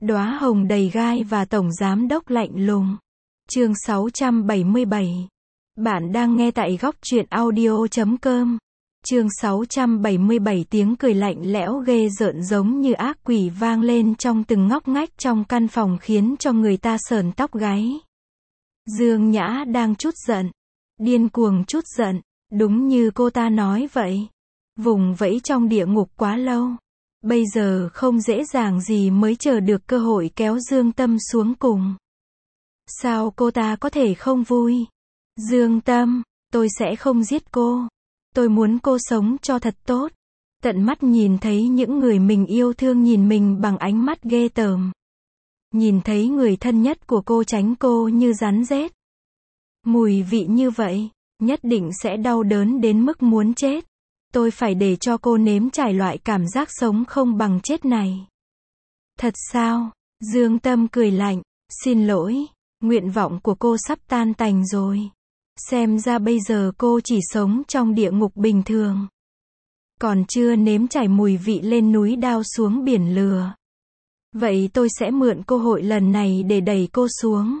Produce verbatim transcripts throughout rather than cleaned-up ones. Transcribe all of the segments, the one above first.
Đóa hồng đầy gai và tổng giám đốc lạnh lùng. Chương sáu trăm bảy mươi bảy. Bạn đang nghe tại góc truyện audio chấm com. Chương sáu trăm bảy mươi bảy. Tiếng cười lạnh lẽo ghê rợn giống như ác quỷ vang lên trong từng ngóc ngách trong căn phòng khiến cho người ta sởn tóc gáy. Dương Nhã đang trút giận. Điên cuồng trút giận. Đúng như cô ta nói vậy. Vùng vẫy trong địa ngục quá lâu. Bây giờ không dễ dàng gì mới chờ được cơ hội kéo Dương Tâm xuống cùng. Sao cô ta có thể không vui? Dương Tâm, tôi sẽ không giết cô. Tôi muốn cô sống cho thật tốt. Tận mắt nhìn thấy những người mình yêu thương nhìn mình bằng ánh mắt ghê tởm. Nhìn thấy người thân nhất của cô tránh cô như rắn rết. Mùi vị như vậy, nhất định sẽ đau đớn đến mức muốn chết. Tôi phải để cho cô nếm trải loại cảm giác sống không bằng chết này. Thật sao? Dương Tâm cười lạnh. Xin lỗi, nguyện vọng của cô sắp tan tành rồi. Xem ra bây giờ cô chỉ sống trong địa ngục bình thường. Còn chưa nếm trải mùi vị lên núi đao xuống biển lửa. Vậy tôi sẽ mượn cơ hội lần này để đẩy cô xuống.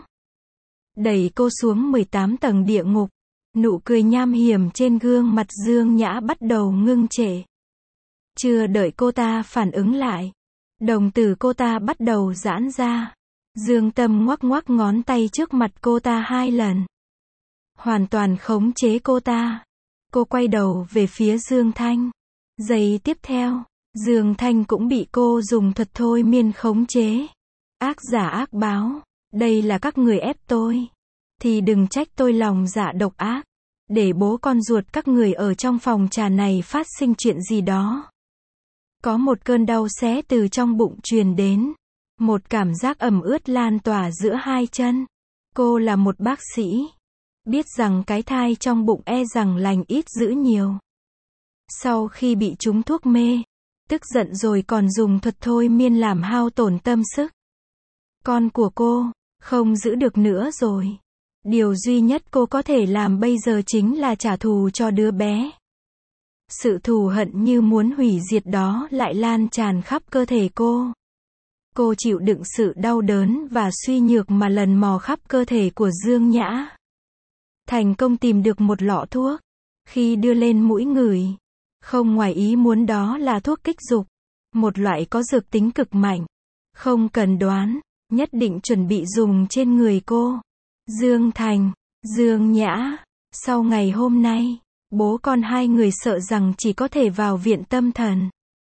Đẩy cô xuống mười tám tầng địa ngục. Nụ cười nham hiểm trên gương mặt Dương Nhã bắt đầu ngưng trệ. Chưa đợi cô ta phản ứng lại. Đồng tử cô ta bắt đầu giãn ra. Dương Tâm ngoắc ngoắc ngón tay trước mặt cô ta hai lần. Hoàn toàn khống chế cô ta. Cô quay đầu về phía Dương Thanh. Giây tiếp theo, Dương Thanh cũng bị cô dùng thuật thôi miên khống chế. Ác giả ác báo. Đây là các người ép tôi. Thì đừng trách tôi lòng dạ độc ác. Để bố con ruột các người ở trong phòng trà này phát sinh chuyện gì đó. Có một cơn đau xé từ trong bụng truyền đến. Một cảm giác ẩm ướt lan tỏa giữa hai chân. Cô là một bác sĩ. Biết rằng cái thai trong bụng e rằng lành ít dữ nhiều. Sau khi bị trúng thuốc mê, tức giận rồi còn dùng thuật thôi miên làm hao tổn tâm sức. Con của cô, không giữ được nữa rồi. Điều duy nhất cô có thể làm bây giờ chính là trả thù cho đứa bé. Sự thù hận như muốn hủy diệt đó lại lan tràn khắp cơ thể cô. Cô chịu đựng sự đau đớn và suy nhược mà lần mò khắp cơ thể của Dương Nhã. Thành công tìm được một lọ thuốc. Khi đưa lên mũi ngửi, không ngoài ý muốn đó là thuốc kích dục. Một loại có dược tính cực mạnh. Không cần đoán, nhất định chuẩn bị dùng trên người cô. Dương Thành, Dương Nhã, sau ngày hôm nay, bố con hai người sợ rằng chỉ có thể vào viện tâm thần.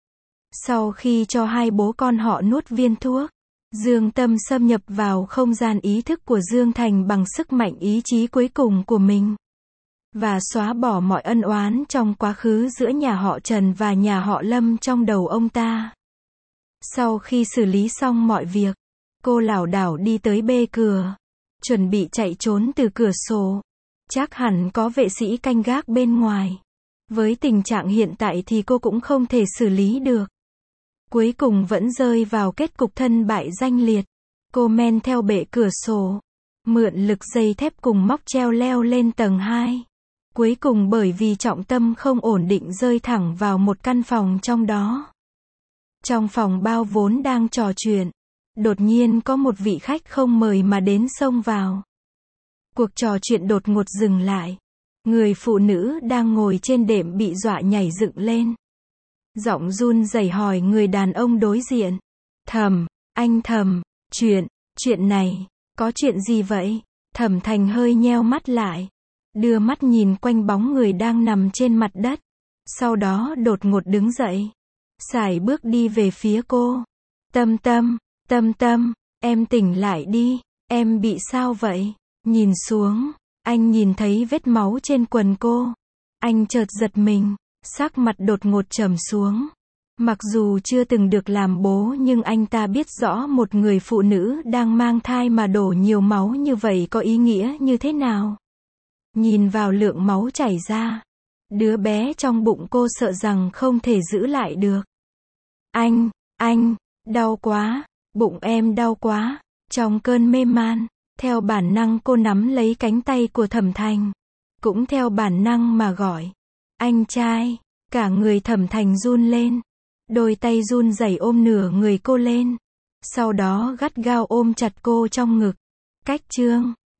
Sau khi cho hai bố con họ nuốt viên thuốc, Dương Tâm xâm nhập vào không gian ý thức của Dương Thành bằng sức mạnh ý chí cuối cùng của mình. Và xóa bỏ mọi ân oán trong quá khứ giữa nhà họ Trần và nhà họ Lâm trong đầu ông ta. Sau khi xử lý xong mọi việc, cô lảo đảo đi tới bê cửa. Chuẩn bị chạy trốn từ cửa sổ. Chắc hẳn có vệ sĩ canh gác bên ngoài. Với tình trạng hiện tại thì cô cũng không thể xử lý được. Cuối cùng vẫn rơi vào kết cục thân bại danh liệt. Cô men theo bệ cửa sổ. Mượn lực dây thép cùng móc treo leo lên tầng hai. Cuối cùng bởi vì trọng tâm không ổn định rơi thẳng vào một căn phòng trong đó. Trong phòng bao vốn đang trò chuyện. Đột nhiên có một vị khách không mời mà đến xông vào. Cuộc trò chuyện đột ngột dừng lại. Người phụ nữ đang ngồi trên đệm bị dọa nhảy dựng lên. Giọng run rẩy hỏi người đàn ông đối diện. Thẩm, anh Thẩm, chuyện, chuyện này, có chuyện gì vậy? Thẩm Thành hơi nheo mắt lại. Đưa mắt nhìn quanh bóng người đang nằm trên mặt đất. Sau đó đột ngột đứng dậy. Sải bước đi về phía cô. Tâm Tâm. Tâm Tâm, em tỉnh lại đi, em bị sao vậy? Nhìn xuống, anh nhìn thấy vết máu trên quần cô. Anh chợt giật mình, sắc mặt đột ngột trầm xuống. Mặc dù chưa từng được làm bố nhưng anh ta biết rõ một người phụ nữ đang mang thai mà đổ nhiều máu như vậy có ý nghĩa như thế nào. Nhìn vào lượng máu chảy ra, đứa bé trong bụng cô sợ rằng không thể giữ lại được. Anh, anh, đau quá. Bụng em đau quá. Trong cơn mê man, theo bản năng cô nắm lấy cánh tay của Thẩm Thành. Cũng theo bản năng mà gọi. Anh trai. Cả người Thẩm Thành run lên. Đôi tay run rẩy ôm nửa người cô lên. Sau đó gắt gao ôm chặt cô trong ngực. Cách chương